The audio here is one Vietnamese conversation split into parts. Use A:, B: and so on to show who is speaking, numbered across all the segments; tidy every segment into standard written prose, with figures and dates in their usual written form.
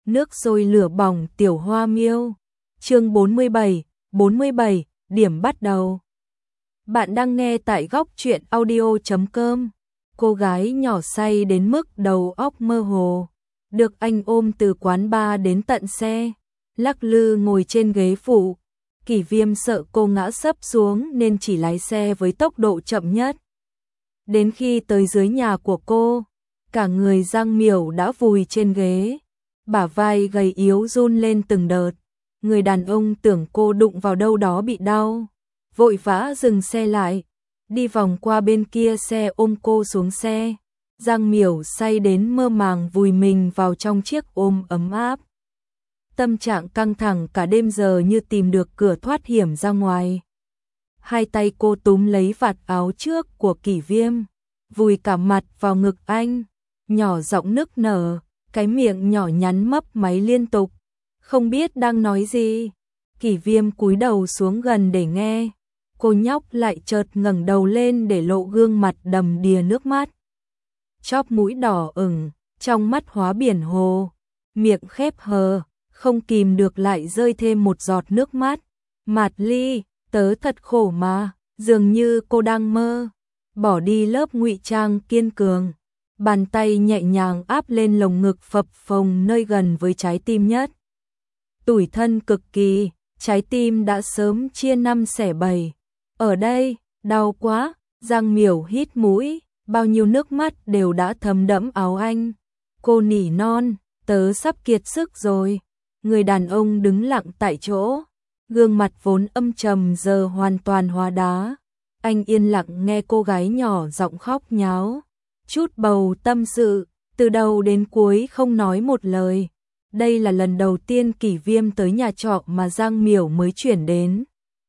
A: Nước sôi lửa bỏng tiểu hoa miêu. Chương 47, điểm bắt đầu. Bạn đang nghe tại góc truyện audio.com. Cô gái nhỏ say đến mức đầu óc mơ hồ, được anh ôm từ quán bar đến tận xe, lắc lư ngồi trên ghế phụ. Kỷ Viêm sợ cô ngã sấp xuống nên chỉ lái xe với tốc độ chậm nhất. Đến khi tới dưới nhà của cô, cả người Giang Miểu đã vùi trên ghế, bả vai gầy yếu run lên từng đợt. Người đàn ông tưởng cô đụng vào đâu đó bị đau, vội vã dừng xe lại, đi vòng qua bên kia xe ôm cô xuống xe. Giang Miểu say đến mơ màng vùi mình vào trong chiếc ôm ấm áp. Tâm trạng căng thẳng cả đêm giờ như tìm được cửa thoát hiểm ra ngoài. Hai tay cô túm lấy vạt áo trước của Kỷ Viêm, vùi cả mặt vào ngực anh, nhỏ giọng nức nở, cái miệng nhỏ nhắn mấp máy liên tục, không biết đang nói gì. Kỷ Viêm cúi đầu xuống gần để nghe, cô nhóc lại chợt ngẩng đầu lên để lộ gương mặt đầm đìa nước mắt. Chóp mũi đỏ ửng, trong mắt hóa biển hồ, miệng khép hờ, không kìm được lại rơi thêm một giọt nước mắt. Mạt Ly, tớ thật khổ mà, dường như cô đang mơ. Bỏ đi lớp ngụy trang kiên cường, bàn tay nhẹ nhàng áp lên lồng ngực phập phồng nơi gần với trái tim nhất. Tủi thân cực kỳ, trái tim đã sớm chia năm xẻ bảy. Ở đây, đau quá. Giang Miểu hít mũi, bao nhiêu nước mắt đều đã thấm đẫm áo anh. Cô nỉ non, tớ sắp kiệt sức rồi. Người đàn ông đứng lặng tại chỗ, gương mặt vốn âm trầm giờ hoàn toàn hóa đá. Anh yên lặng nghe cô gái nhỏ giọng khóc nháo, chút bầu tâm sự, từ đầu đến cuối không nói một lời. Đây là lần đầu tiên Kỷ Viêm tới nhà trọ mà Giang Miểu mới chuyển đến.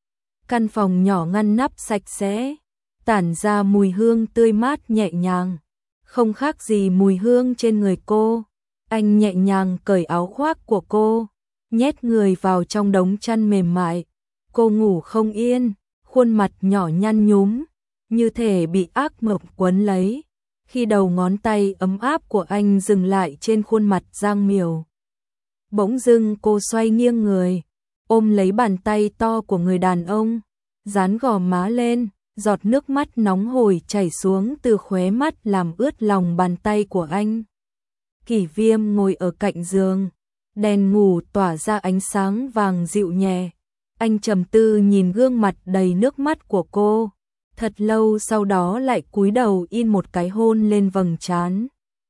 A: Căn phòng nhỏ ngăn nắp sạch sẽ, tản ra mùi hương tươi mát nhẹ nhàng, không khác gì mùi hương trên người cô. Anh nhẹ nhàng cởi áo khoác của cô, nhét người vào trong đống chăn mềm mại. Cô ngủ không yên, khuôn mặt nhỏ nhăn nhúm, như thể bị ác mộng quấn lấy. Khi đầu ngón tay ấm áp của anh dừng lại trên khuôn mặt Giang Miểu, bỗng dưng cô xoay nghiêng người, ôm lấy bàn tay to của người đàn ông, dán gò má lên, giọt nước mắt nóng hổi chảy xuống từ khóe mắt làm ướt lòng bàn tay của anh. Kỷ Viêm ngồi ở cạnh giường, đèn ngủ tỏa ra ánh sáng vàng dịu nhẹ. Anh trầm tư nhìn gương mặt đầy nước mắt của cô, thật lâu sau đó lại cúi đầu in một cái hôn lên vầng trán.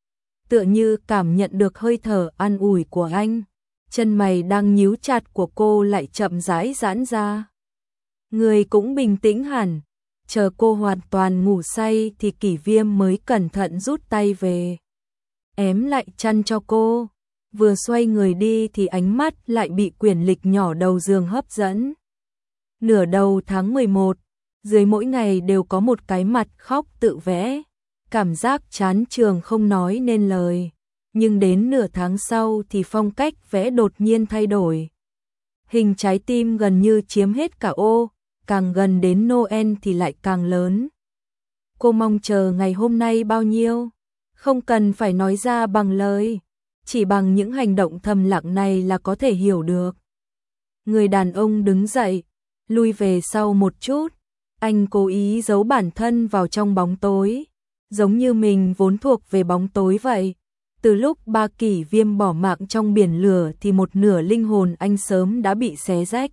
A: Tựa như cảm nhận được hơi thở an ủi của anh, chân mày đang nhíu chặt của cô lại chậm rãi giãn ra. Người cũng bình tĩnh hẳn, chờ cô hoàn toàn ngủ say thì Kỷ Viêm mới cẩn thận rút tay về, ém lại chăn cho cô. Vừa xoay người đi thì ánh mắt lại bị quyển lịch nhỏ đầu giường hấp dẫn. Nửa đầu tháng 11, dưới mỗi ngày đều có một cái mặt khóc tự vẽ, cảm giác chán trường không nói nên lời. Nhưng đến nửa tháng sau thì phong cách vẽ đột nhiên thay đổi. Hình trái tim gần như chiếm hết cả ô, càng gần đến Noel thì lại càng lớn. Cô mong chờ ngày hôm nay bao nhiêu? Không cần phải nói ra bằng lời, chỉ bằng những hành động thầm lặng này là có thể hiểu được. Người đàn ông đứng dậy, lui về sau một chút, anh cố ý giấu bản thân vào trong bóng tối, giống như mình vốn thuộc về bóng tối vậy. Từ lúc ba Kỷ Viêm bỏ mạng trong biển lửa thì một nửa linh hồn anh sớm đã bị xé rách.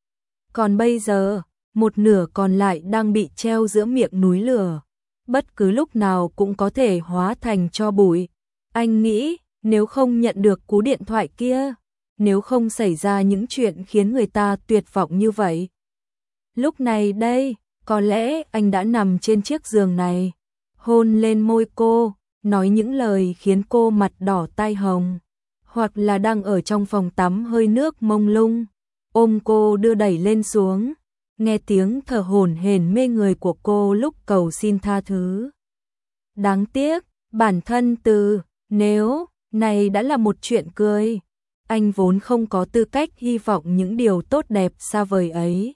A: Còn bây giờ, một nửa còn lại đang bị treo giữa miệng núi lửa, bất cứ lúc nào cũng có thể hóa thành tro bụi. Anh nghĩ, nếu không nhận được cú điện thoại kia, nếu không xảy ra những chuyện khiến người ta tuyệt vọng như vậy, lúc này đây, có lẽ anh đã nằm trên chiếc giường này, hôn lên môi cô, nói những lời khiến cô mặt đỏ tai hồng, hoặc là đang ở trong phòng tắm hơi nước mông lung, ôm cô đưa đẩy lên xuống, nghe tiếng thở hổn hển mê người của cô lúc cầu xin tha thứ. Đáng tiếc, bản thân từ nếu này đã là một chuyện cười, anh vốn không có tư cách hy vọng những điều tốt đẹp xa vời ấy.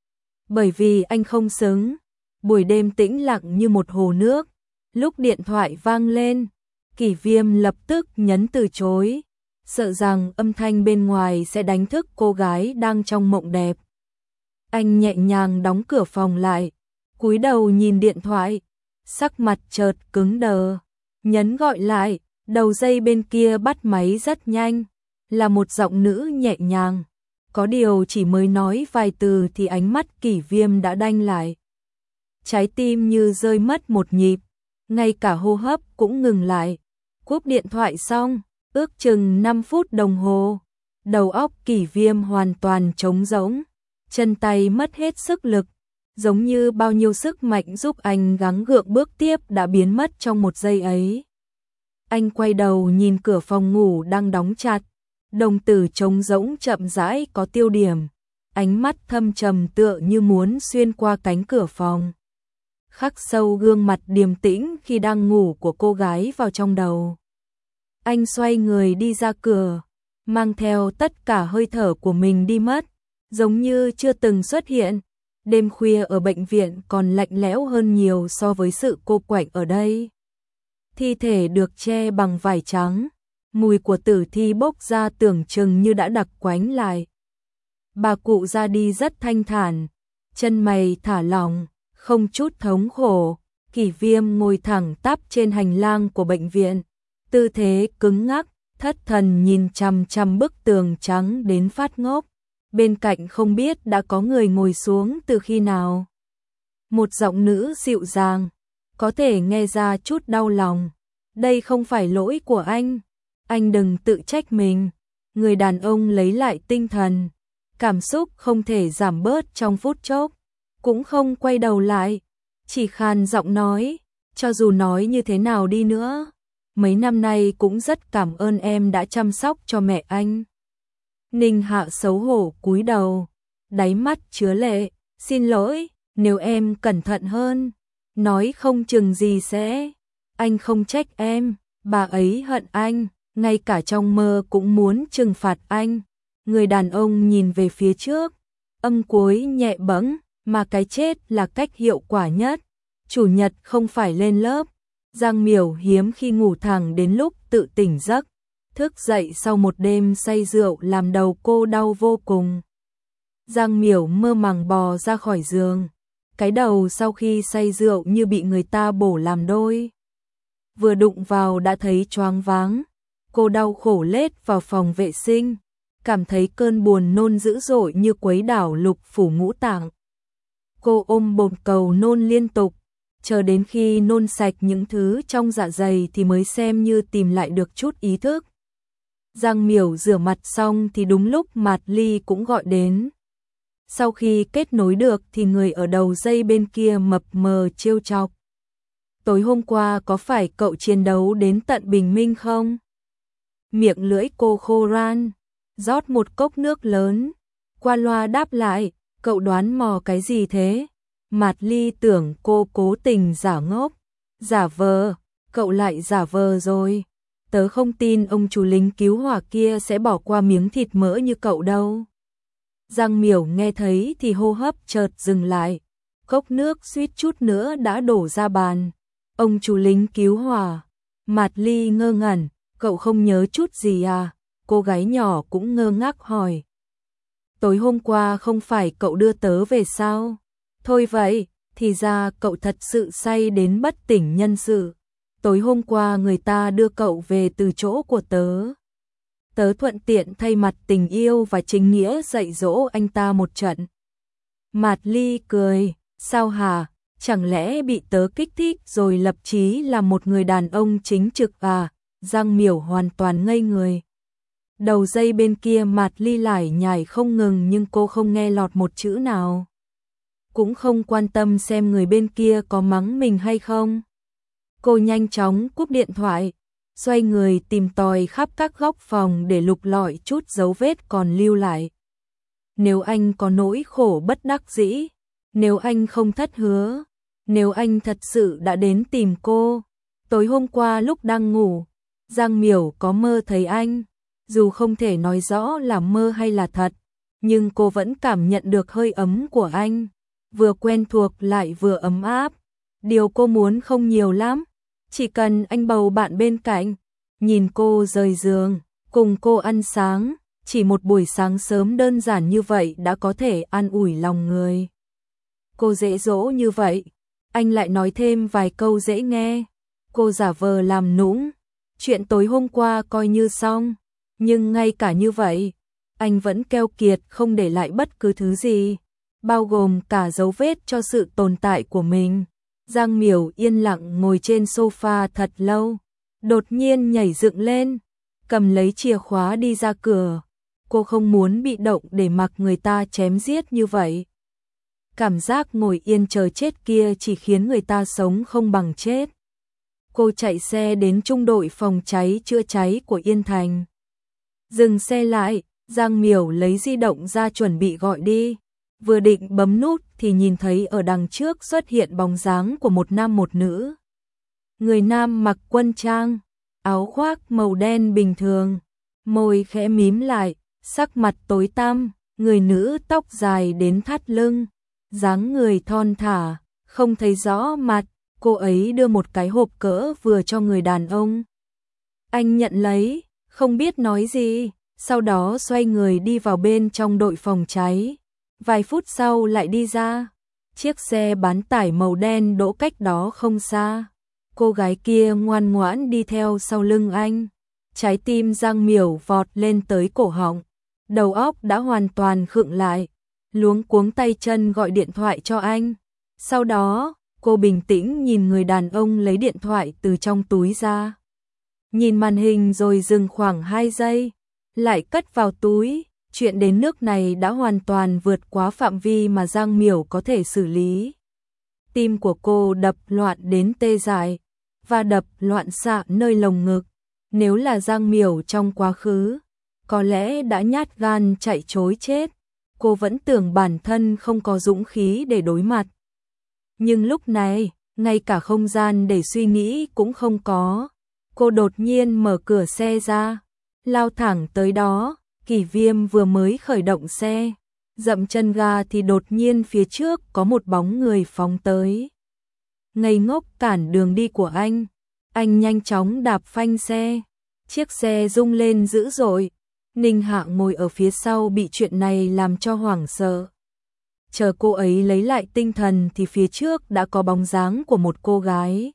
A: Bởi vì anh không xứng. Buổi đêm tĩnh lặng như một hồ nước, lúc điện thoại vang lên, Kỷ Viêm lập tức nhấn từ chối. sợ rằng âm thanh bên ngoài sẽ đánh thức cô gái đang trong mộng đẹp. Anh nhẹ nhàng đóng cửa phòng lại, cúi đầu nhìn điện thoại, sắc mặt chợt cứng đờ, nhấn gọi lại, đầu dây bên kia bắt máy rất nhanh, là một giọng nữ nhẹ nhàng. Có điều chỉ mới nói vài từ thì ánh mắt Kỷ Viêm đã đanh lại. Trái tim như rơi mất một nhịp, ngay cả hô hấp cũng ngừng lại. Cúp điện thoại xong, ước chừng 5 phút đồng hồ, đầu óc Kỷ Viêm hoàn toàn trống rỗng, chân tay mất hết sức lực, giống như bao nhiêu sức mạnh giúp anh gắng gượng bước tiếp đã biến mất trong một giây ấy. Anh quay đầu nhìn cửa phòng ngủ đang đóng chặt, đồng tử trống rỗng chậm rãi có tiêu điểm, ánh mắt thâm trầm tựa như muốn xuyên qua cánh cửa phòng. Khắc sâu gương mặt điềm tĩnh khi đang ngủ của cô gái vào trong đầu. Anh xoay người đi ra cửa, mang theo tất cả hơi thở của mình đi mất, giống như chưa từng xuất hiện. Đêm khuya ở bệnh viện còn lạnh lẽo hơn nhiều so với sự cô quạnh ở đây. Thi thể được che bằng vải trắng, mùi của tử thi bốc ra tưởng chừng như đã đặc quánh lại. Bà cụ ra đi rất thanh thản, chân mày thả lỏng, không chút thống khổ. Kỷ Viêm ngồi thẳng tắp trên hành lang của bệnh viện, tư thế cứng ngắc, thất thần nhìn chằm chằm bức tường trắng đến phát ngốc. Bên cạnh không biết đã có người ngồi xuống từ khi nào. Một giọng nữ dịu dàng, có thể nghe ra chút đau lòng. Đây không phải lỗi của anh đừng tự trách mình. Người đàn ông lấy lại tinh thần, cảm xúc không thể giảm bớt trong phút chốc, cũng không quay đầu lại, chỉ khàn giọng nói, cho dù nói như thế nào đi nữa, mấy năm nay cũng rất cảm ơn em đã chăm sóc cho mẹ anh. Ninh Hạ xấu hổ cúi đầu, đáy mắt chứa lệ, xin lỗi, nếu em cẩn thận hơn, nói không chừng gì sẽ. Anh không trách em, bà ấy hận anh, ngay cả trong mơ cũng muốn trừng phạt anh. Người đàn ông nhìn về phía trước, âm cuối nhẹ bẫng, mà cái chết là cách hiệu quả nhất. Chủ nhật không phải lên lớp, Giang Miểu hiếm khi ngủ thẳng đến lúc tự tỉnh giấc. Thức dậy sau một đêm say rượu làm đầu cô đau vô cùng. Giang Miểu mơ màng bò ra khỏi giường, cái đầu sau khi say rượu như bị người ta bổ làm đôi. Vừa đụng vào đã thấy choáng váng, cô đau khổ lết vào phòng vệ sinh, cảm thấy cơn buồn nôn dữ dội như quấy đảo lục phủ ngũ tạng. Cô ôm bồn cầu nôn liên tục, chờ đến khi nôn sạch những thứ trong dạ dày thì mới xem như tìm lại được chút ý thức. Giang Miểu rửa mặt xong thì đúng lúc Mạt Ly cũng gọi đến. Sau khi kết nối được thì người ở đầu dây bên kia mập mờ trêu chọc. Tối hôm qua có phải cậu chiến đấu đến tận bình minh không? Miệng lưỡi cô khô ran, rót một cốc nước lớn, qua loa đáp lại, cậu đoán mò cái gì thế? Mạt Ly tưởng cô cố tình giả ngốc, giả vờ, cậu lại giả vờ rồi. Tớ không tin ông chủ lính cứu hỏa kia sẽ bỏ qua miếng thịt mỡ như cậu đâu. Giang Miểu nghe thấy thì hô hấp chợt dừng lại, cốc nước suýt chút nữa đã đổ ra bàn. Ông chủ lính cứu hỏa, Mạt Ly ngơ ngẩn, cậu không nhớ chút gì à? Cô gái nhỏ cũng ngơ ngác hỏi. Tối hôm qua không phải cậu đưa tớ về sao? Thôi vậy, thì ra cậu thật sự say đến bất tỉnh nhân sự. Tối hôm qua người ta đưa cậu về từ chỗ của tớ. Tớ thuận tiện thay mặt tình yêu và chính nghĩa dạy dỗ anh ta một trận. Mạt Ly cười, sao hả? Chẳng lẽ bị tớ kích thích rồi lập chí là một người đàn ông chính trực à? Giang Miểu hoàn toàn ngây người. Đầu dây bên kia Mạt Ly lải nhải không ngừng nhưng cô không nghe lọt một chữ nào. Cũng không quan tâm xem người bên kia có mắng mình hay không. Cô nhanh chóng cúp điện thoại, xoay người tìm tòi khắp các góc phòng để lục lọi chút dấu vết còn lưu lại. Nếu anh có nỗi khổ bất đắc dĩ, nếu anh không thất hứa, nếu anh thật sự đã đến tìm cô, tối hôm qua lúc đang ngủ, Giang Miểu có mơ thấy anh, dù không thể nói rõ là mơ hay là thật, nhưng cô vẫn cảm nhận được hơi ấm của anh, vừa quen thuộc lại vừa ấm áp. Điều cô muốn không nhiều lắm, chỉ cần anh bầu bạn bên cạnh. Nhìn cô rời giường, cùng cô ăn sáng, chỉ một buổi sáng sớm đơn giản như vậy đã có thể an ủi lòng người. Cô dễ dỗ như vậy, anh lại nói thêm vài câu dễ nghe. Cô giả vờ làm nũng, chuyện tối hôm qua coi như xong, nhưng ngay cả như vậy, anh vẫn keo kiệt không để lại bất cứ thứ gì, bao gồm cả dấu vết cho sự tồn tại của mình. Giang Miểu yên lặng ngồi trên sofa thật lâu, đột nhiên nhảy dựng lên, cầm lấy chìa khóa đi ra cửa. Cô không muốn bị động để mặc người ta chém giết như vậy. Cảm giác ngồi yên chờ chết kia chỉ khiến người ta sống không bằng chết. Cô chạy xe đến trung đội phòng cháy chữa cháy của Yên Thành. Dừng xe lại, Giang Miểu lấy di động ra chuẩn bị gọi đi. Vừa định bấm nút thì nhìn thấy ở đằng trước xuất hiện bóng dáng của một nam một nữ. Người nam mặc quân trang, áo khoác màu đen bình thường, môi khẽ mím lại, sắc mặt tối tăm. Người nữ tóc dài đến thắt lưng, dáng người thon thả, không thấy rõ mặt. Cô ấy đưa một cái hộp cỡ vừa cho người đàn ông. Anh nhận lấy, không biết nói gì, sau đó xoay người đi vào bên trong đội phòng cháy. Vài phút sau lại đi ra, chiếc xe bán tải màu đen đỗ cách đó không xa. Cô gái kia ngoan ngoãn đi theo sau lưng anh. Trái tim Giang Miểu vọt lên tới cổ họng, đầu óc đã hoàn toàn khựng lại, luống cuống tay chân gọi điện thoại cho anh. Sau đó, cô bình tĩnh nhìn người đàn ông lấy điện thoại từ trong túi ra. Nhìn màn hình rồi dừng khoảng 2 giây, lại cất vào túi. Chuyện đến nước này đã hoàn toàn vượt quá phạm vi mà Giang Miểu có thể xử lý. Tim của cô đập loạn đến tê dại, và đập loạn xạ nơi lồng ngực. Nếu là Giang Miểu trong quá khứ, có lẽ đã nhát gan chạy trối chết. Cô vẫn tưởng bản thân không có dũng khí để đối mặt. Nhưng lúc này, ngay cả không gian để suy nghĩ cũng không có. Cô đột nhiên mở cửa xe ra, lao thẳng tới đó. Kỷ Viêm vừa mới khởi động xe, dậm chân ga thì đột nhiên phía trước có một bóng người phóng tới. Ngây ngốc cản đường đi của anh nhanh chóng đạp phanh xe, chiếc xe rung lên dữ dội. Ninh Hạ ngồi ở phía sau bị chuyện này làm cho hoảng sợ. Chờ cô ấy lấy lại tinh thần thì phía trước đã có bóng dáng của một cô gái.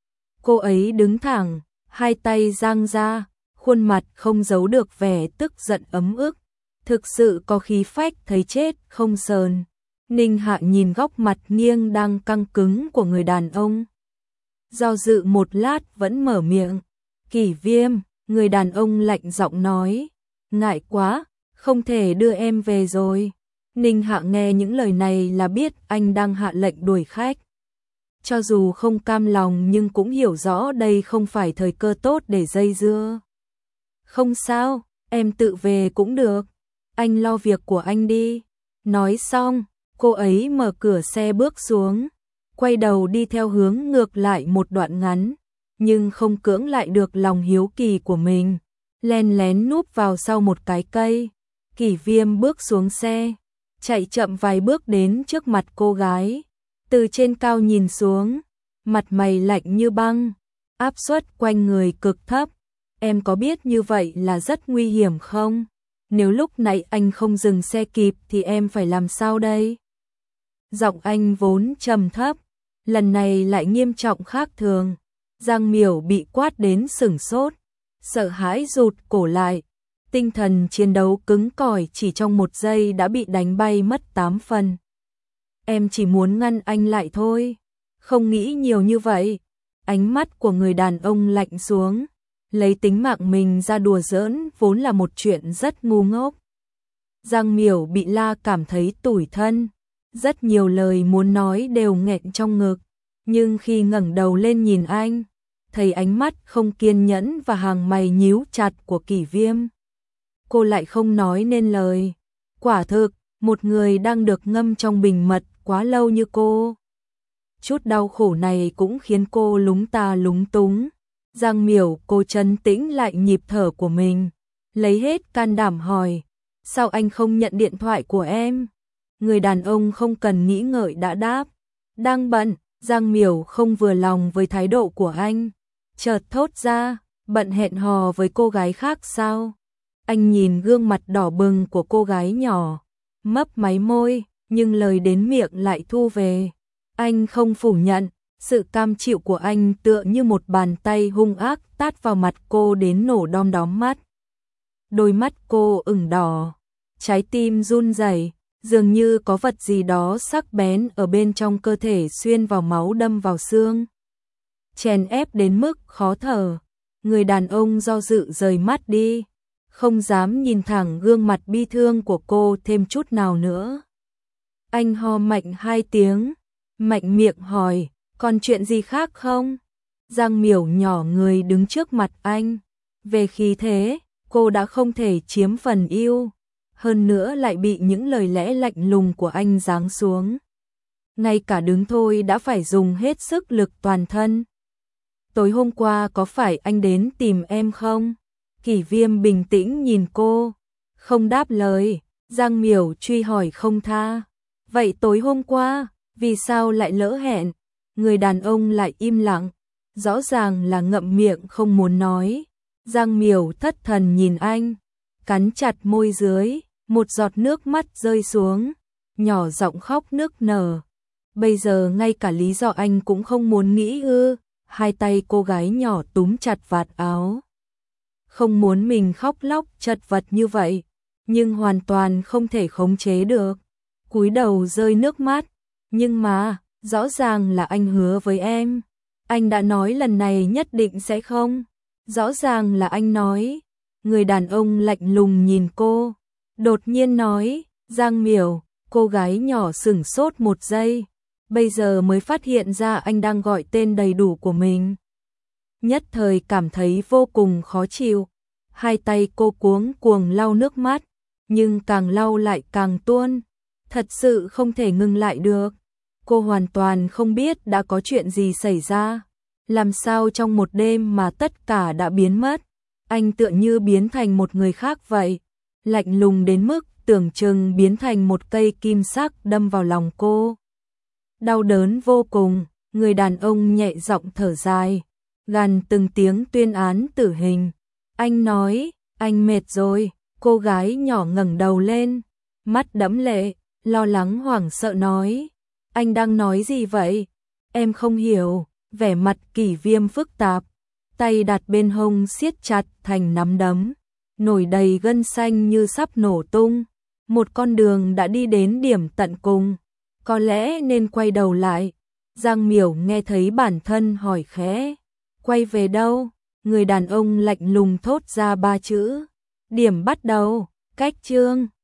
A: Cô ấy đứng thẳng, hai tay dang ra, khuôn mặt không giấu được vẻ tức giận ấm ức, thực sự có khí phách thấy chết không sờn. Ninh Hạ nhìn góc mặt nghiêng đang căng cứng của người đàn ông, do dự một lát vẫn mở miệng. Kỷ Viêm, người đàn ông lạnh giọng nói, ngại quá, không thể đưa em về rồi. Ninh Hạ nghe những lời này là biết anh đang hạ lệnh đuổi khách. Cho dù không cam lòng nhưng cũng hiểu rõ đây không phải thời cơ tốt để dây dưa. Không sao, em tự về cũng được, anh lo việc của anh đi. Nói xong, cô ấy mở cửa xe bước xuống, quay đầu đi theo hướng ngược lại một đoạn ngắn, nhưng không cưỡng lại được lòng hiếu kỳ của mình, len lén núp vào sau một cái cây. Kỷ Viêm bước xuống xe, chạy chậm vài bước đến trước mặt cô gái, từ trên cao nhìn xuống, mặt mày lạnh như băng, áp suất quanh người cực thấp. Em có biết như vậy là rất nguy hiểm không? Nếu lúc nãy anh không dừng xe kịp thì em phải làm sao đây? Giọng anh vốn trầm thấp, lần này lại nghiêm trọng khác thường. Giang Miểu bị quát đến sửng sốt, sợ hãi rụt cổ lại. Tinh thần chiến đấu cứng cỏi chỉ trong 1 giây đã bị đánh bay mất 8 phần. Em chỉ muốn ngăn anh lại thôi, không nghĩ nhiều như vậy. Ánh mắt của người đàn ông lạnh xuống, lấy tính mạng mình ra đùa giỡn vốn là một chuyện rất ngu ngốc. Giang Miểu bị la cảm thấy tủi thân, rất nhiều lời muốn nói đều nghẹn trong ngực, nhưng khi ngẩng đầu lên nhìn anh, thấy ánh mắt không kiên nhẫn và hàng mày nhíu chặt của Kỷ Viêm, cô lại không nói nên lời. Quả thực, một người đang được ngâm trong bình mật quá lâu như cô, chút đau khổ này cũng khiến cô lúng ta lúng túng. Giang Miểu cô trấn tĩnh lại nhịp thở của mình, lấy hết can đảm hỏi, sao anh không nhận điện thoại của em? Người đàn ông không cần nghĩ ngợi đã đáp, đang bận. Giang Miểu không vừa lòng với thái độ của anh, chợt thốt ra, bận hẹn hò với cô gái khác sao? Anh nhìn gương mặt đỏ bừng của cô gái nhỏ, mấp máy môi, nhưng lời đến miệng lại thu về. Anh không phủ nhận, sự cam chịu của anh tựa như một bàn tay hung ác tát vào mặt cô đến nổ đom đóm mắt. Đôi mắt cô ửng đỏ, trái tim run rẩy, dường như có vật gì đó sắc bén ở bên trong cơ thể xuyên vào máu đâm vào xương. Chèn ép đến mức khó thở, người đàn ông do dự rời mắt đi, không dám nhìn thẳng gương mặt bi thương của cô thêm chút nào nữa. Anh ho mạnh 2 tiếng, mạnh miệng hỏi, còn chuyện gì khác không? Giang Miểu nhỏ người đứng trước mặt anh, về khí thế, cô đã không thể chiếm phần ưu, hơn nữa lại bị những lời lẽ lạnh lùng của anh giáng xuống. Ngay cả đứng thôi đã phải dùng hết sức lực toàn thân. Tối hôm qua có phải anh đến tìm em không? Kỷ Viêm bình tĩnh nhìn cô, không đáp lời. Giang Miểu truy hỏi không tha. Vậy tối hôm qua, vì sao lại lỡ hẹn? Người đàn ông lại im lặng, rõ ràng là ngậm miệng không muốn nói. Giang Miểu thất thần nhìn anh, cắn chặt môi dưới, một giọt nước mắt rơi xuống, nhỏ giọng khóc nức nở. Bây giờ ngay cả lý do anh cũng không muốn nghĩ ư? Hai tay cô gái nhỏ túm chặt vạt áo. Không muốn mình khóc lóc chật vật như vậy, nhưng hoàn toàn không thể khống chế được. Cúi đầu rơi nước mắt, nhưng mà, rõ ràng là anh hứa với em. Anh đã nói lần này nhất định sẽ không. Rõ ràng là anh nói. Người đàn ông lạnh lùng nhìn cô, đột nhiên nói, Giang Miểu. Cô gái nhỏ sửng sốt một giây, bây giờ mới phát hiện ra anh đang gọi tên đầy đủ của mình. Nhất thời cảm thấy vô cùng khó chịu, hai tay cô cuống cuồng lau nước mắt, nhưng càng lau lại càng tuôn, thật sự không thể ngừng lại được. Cô hoàn toàn không biết đã có chuyện gì xảy ra, làm sao trong một đêm mà tất cả đã biến mất. Anh tựa như biến thành một người khác vậy, lạnh lùng đến mức tưởng chừng biến thành một cây kim sắc đâm vào lòng cô. Đau đớn vô cùng, người đàn ông nhẹ giọng thở dài, gằn từng tiếng tuyên án tử hình. Anh nói, anh mệt rồi. Cô gái nhỏ ngẩng đầu lên, mắt đẫm lệ, lo lắng hoảng sợ nói, anh đang nói gì vậy? Em không hiểu. Vẻ mặt Kỷ Viêm phức tạp, tay đặt bên hông siết chặt thành nắm đấm, nổi đầy gân xanh như sắp nổ tung. Một con đường đã đi đến điểm tận cùng, có lẽ nên quay đầu lại. Giang Miểu nghe thấy bản thân hỏi khẽ, quay về đâu? Người đàn ông lạnh lùng thốt ra 3 chữ, điểm bắt đầu, cách chương.